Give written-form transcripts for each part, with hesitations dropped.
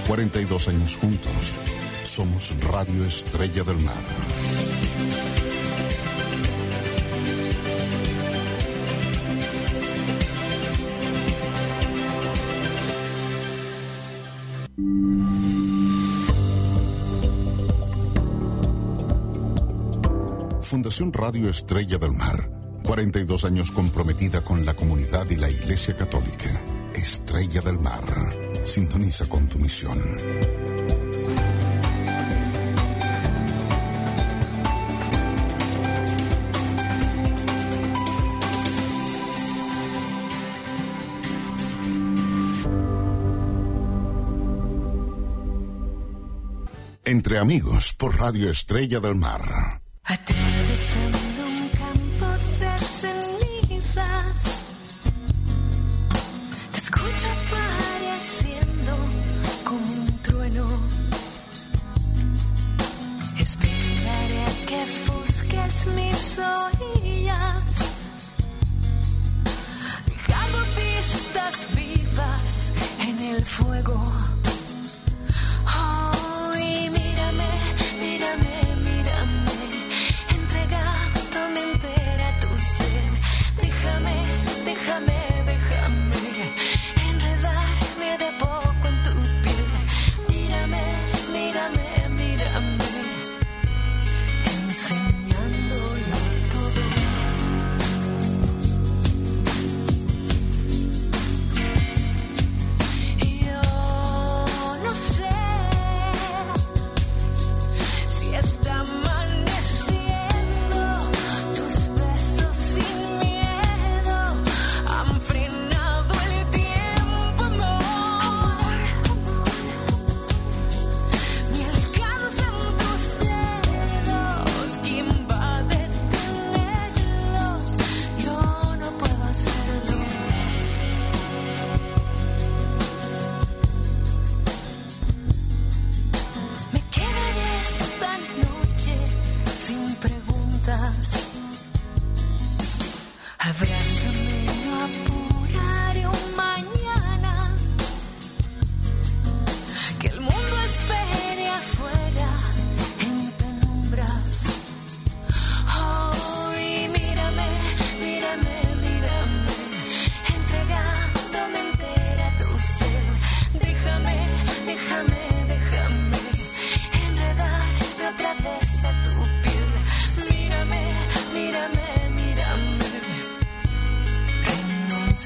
42 años juntos. Somos Radio Estrella del Mar. Fundación Radio Estrella del Mar. 42 años comprometida con la comunidad y la Iglesia Católica. Estrella del Mar. Sintoniza con tu misión. Entre amigos por Radio Estrella del Mar. Atravesando un campo de cenizas, te escucho apareciendo como un trueno. Esperaré a que ofusques mis orillas, dejando pistas vivas en el fuego. Oh, y mírame, mírame, mírame, entregándome entera a tu ser. Déjame, déjame, déjame enredarme de poco en tu piel. Mírame, mírame, mírame, enseñándolo todo. Yo no sé si está amaneciendo, tus besos sin miedo han frenado el tiempo, amor. Me alcanzan tus dedos, ¿quién va a detenerlos? Yo no puedo hacerlo. Me quedaré esta noche sin preguntas. Abrázame, no apuraré un mañana. Que el mundo espere afuera en penumbras. Oh, y mírame, mírame, mírame, entregándome entera a tu ser. Déjame, déjame, déjame enredarme otra vez a tu piel. Mírame, mírame, mírame,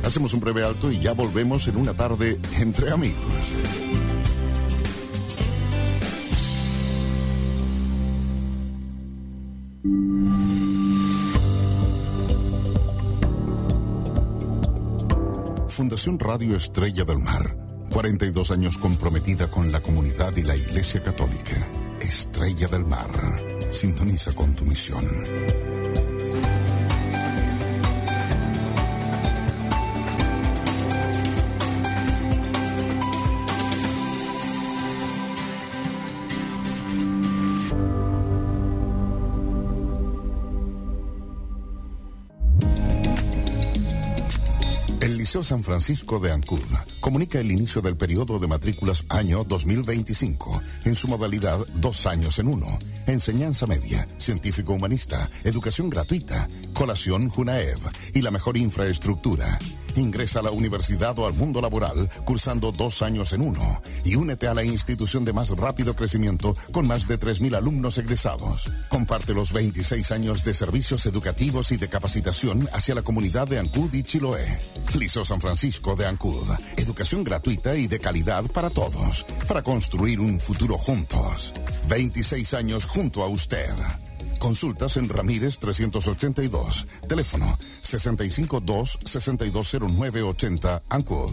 Hacemos un breve alto y ya volvemos en una tarde entre amigos. Fundación Radio Estrella del Mar. 42 años comprometida con la comunidad y la Iglesia Católica. Estrella del Mar. Sintoniza con tu misión. El Liceo San Francisco de Ancud comunica el inicio del periodo de matrículas año 2025 en su modalidad 2 años en 1. Enseñanza media, científico-humanista, educación gratuita, colación Junaev y la mejor infraestructura. Ingresa a la universidad o al mundo laboral cursando 2 años en 1 y únete a la institución de más rápido crecimiento con más de 3.000 alumnos egresados. Comparte los 26 años de servicios educativos y de capacitación hacia la comunidad de Ancud y Chiloé. Liceo San Francisco de Ancud. Educación gratuita y de calidad para todos, para construir un futuro juntos. 26 años junto a usted. Consultas en Ramírez 382. Teléfono 652-620980 Ancud.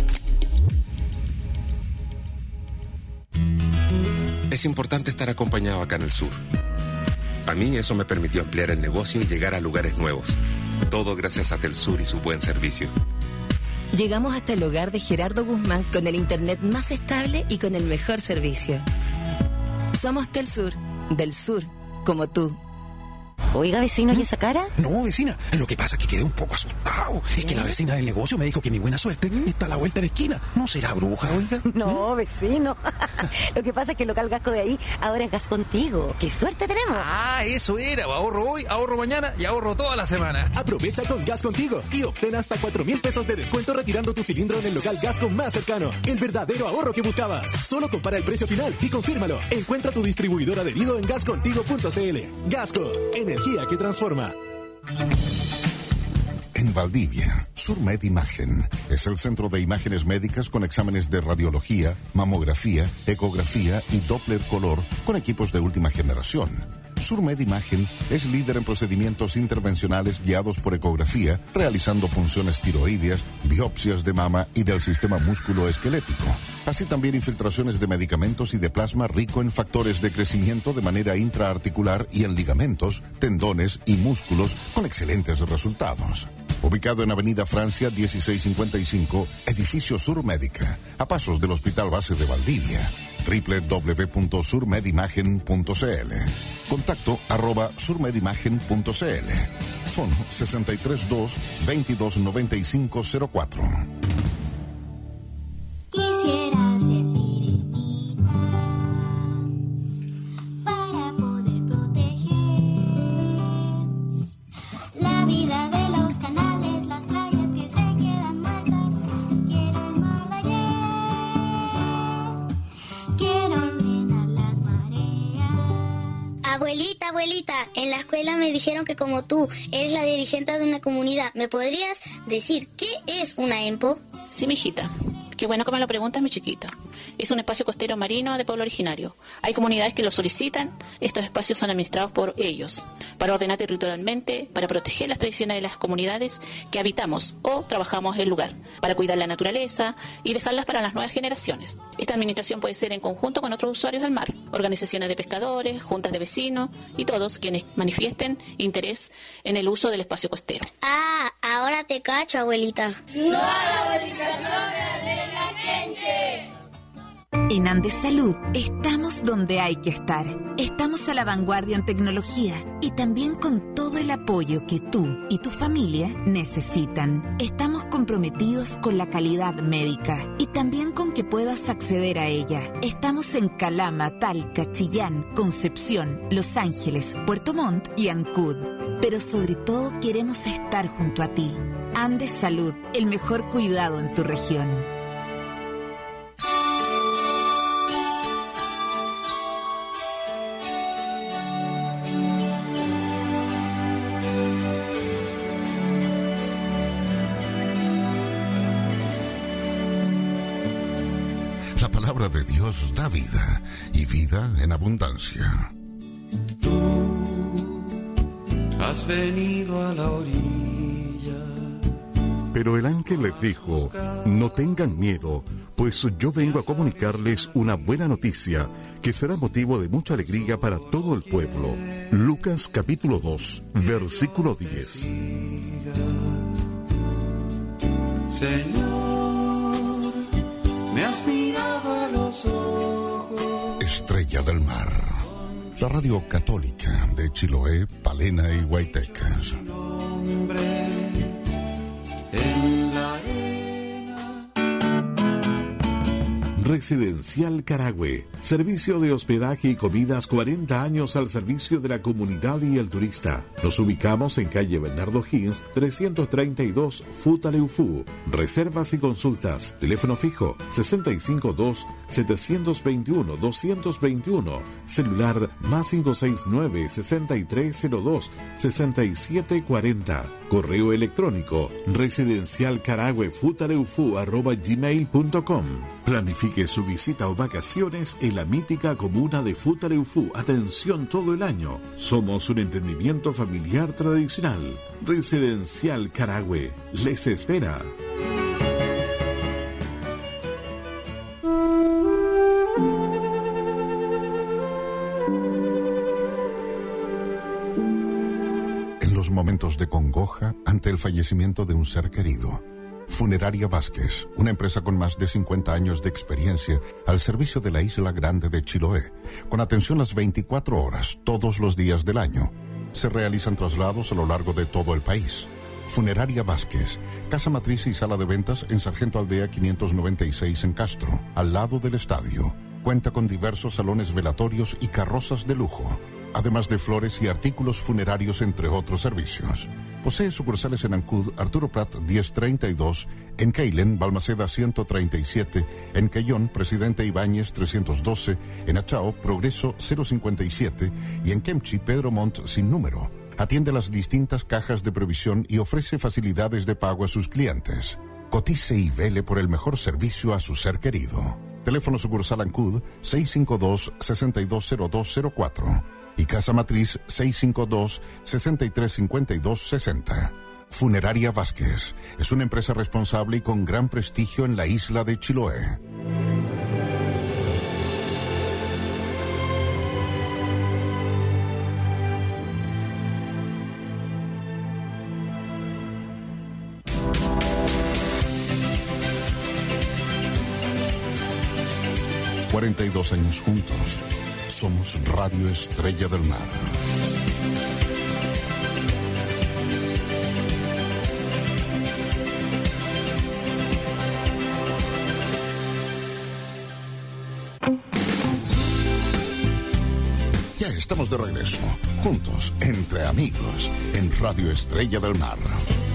Es importante estar acompañado acá en el sur. A mí eso me permitió ampliar el negocio y llegar a lugares nuevos. Todo gracias a Telsur y su buen servicio. Llegamos hasta el hogar de Gerardo Guzmán con el internet más estable y con el mejor servicio. Somos Telsur, del sur, como tú. Oiga, vecino, ¿y esa cara? No, vecina, lo que pasa es que quedé un poco asustado. Es que la vecina del negocio me dijo que mi buena suerte está a la vuelta de la esquina. ¿No será bruja, oiga? No, vecino. Lo que pasa es que el local Gasco de ahí ahora es Gas Contigo. ¡Qué suerte tenemos! Ah, eso era. Ahorro hoy, ahorro mañana y ahorro toda la semana. Aprovecha con Gas Contigo y obtén hasta 4,000 pesos de descuento retirando tu cilindro en el local Gasco más cercano. El verdadero ahorro que buscabas. Solo compara el precio final y confírmalo. Encuentra tu distribuidor adherido en gascontigo.cl. Gasco, energía que transforma. En Valdivia, Surmed Imagen es el centro de imágenes médicas con exámenes de radiología, mamografía, ecografía y Doppler color con equipos de última generación. Surmed Imagen es líder en procedimientos intervencionales guiados por ecografía, realizando punciones tiroideas, biopsias de mama y del sistema músculo-esquelético. Así también infiltraciones de medicamentos y de plasma rico en factores de crecimiento de manera intraarticular y en ligamentos, tendones y músculos con excelentes resultados. Ubicado en Avenida Francia 1655, Edificio Sur Médica, a pasos del Hospital Base de Valdivia. www.surmedimagen.cl. Contacto @surmedimagen.cl. Fono 632-229504. Quisiera ser sirenita para poder proteger la vida de los canales, las playas que se quedan muertas. Quiero el mar de ayer, quiero ordenar las mareas. Abuelita, en la escuela me dijeron que como tú eres la dirigente de una comunidad, ¿me podrías decir qué es una EMPO? Sí, mijita. Qué bueno que me lo preguntas, mi chiquita. Es un espacio costero marino de pueblo originario. Hay comunidades que lo solicitan. Estos espacios son administrados por ellos, para ordenar territorialmente, para proteger las tradiciones de las comunidades que habitamos o trabajamos en el lugar, para cuidar la naturaleza y dejarlas para las nuevas generaciones. Esta administración puede ser en conjunto con otros usuarios del mar, organizaciones de pescadores, juntas de vecinos y todos quienes manifiesten interés en el uso del espacio costero. Ah, ahora te cacho, abuelita. No a la modificación de la Kenche. En Andes Salud estamos donde hay que estar. Estamos a la vanguardia en tecnología y también con todo el apoyo que tú y tu familia necesitan. Estamos comprometidos con la calidad médica y también con que puedas acceder a ella. Estamos en Calama, Talca, Chillán, Concepción, Los Ángeles, Puerto Montt y Ancud. Pero sobre todo queremos estar junto a ti. Andes Salud, el mejor cuidado en tu región. La palabra de Dios da vida, y vida en abundancia. Has venido a la orilla. Pero el ángel les dijo: no tengan miedo, pues yo vengo a comunicarles una buena noticia que será motivo de mucha alegría para todo el pueblo. Lucas capítulo 2, versículo 10. Señor, me has mirado a los ojos. Estrella del Mar, la radio católica de Chiloé, Palena y Huaytecas. En la arena. Residencial Carahue, servicio de hospedaje y comidas 40 años al servicio de la comunidad y el turista. Nos ubicamos en calle Bernardo Higgins, 332, Futaleufú. Reservas y consultas, teléfono fijo 652-721-221, celular más 569-6302-6740, correo electrónico residencialcarahuefutaleufú@gmail.com. Planifique su visita o vacaciones en la mítica comuna de Futaleufú. Atención todo el año. Somos un emprendimiento familiar tradicional. Residencial Carahue les espera. En los momentos de congoja ante el fallecimiento de un ser querido, Funeraria Vázquez, una empresa con más de 50 años de experiencia al servicio de la Isla Grande de Chiloé, con atención las 24 horas, todos los días del año. Se realizan traslados a lo largo de todo el país. Funeraria Vázquez, casa matriz y sala de ventas en Sargento Aldea 596 en Castro, al lado del estadio. Cuenta con diversos salones velatorios y carrozas de lujo, además de flores y artículos funerarios, entre otros servicios. Posee sucursales en Ancud, Arturo Prat 1032, en Keilen, Balmaceda 137, en Quellón, Presidente Ibáñez 312, en Achao, Progreso 057 y en Kemchi, Pedro Montt sin número. Atiende las distintas cajas de previsión y ofrece facilidades de pago a sus clientes. Cotice y vele por el mejor servicio a su ser querido. Teléfono sucursal Ancud 652-620204 y casa matriz 652-635260. Funeraria Vázquez es una empresa responsable y con gran prestigio en la isla de Chiloé. ...42 años juntos. Somos Radio Estrella del Mar. Ya estamos de regreso, juntos, entre amigos, en Radio Estrella del Mar.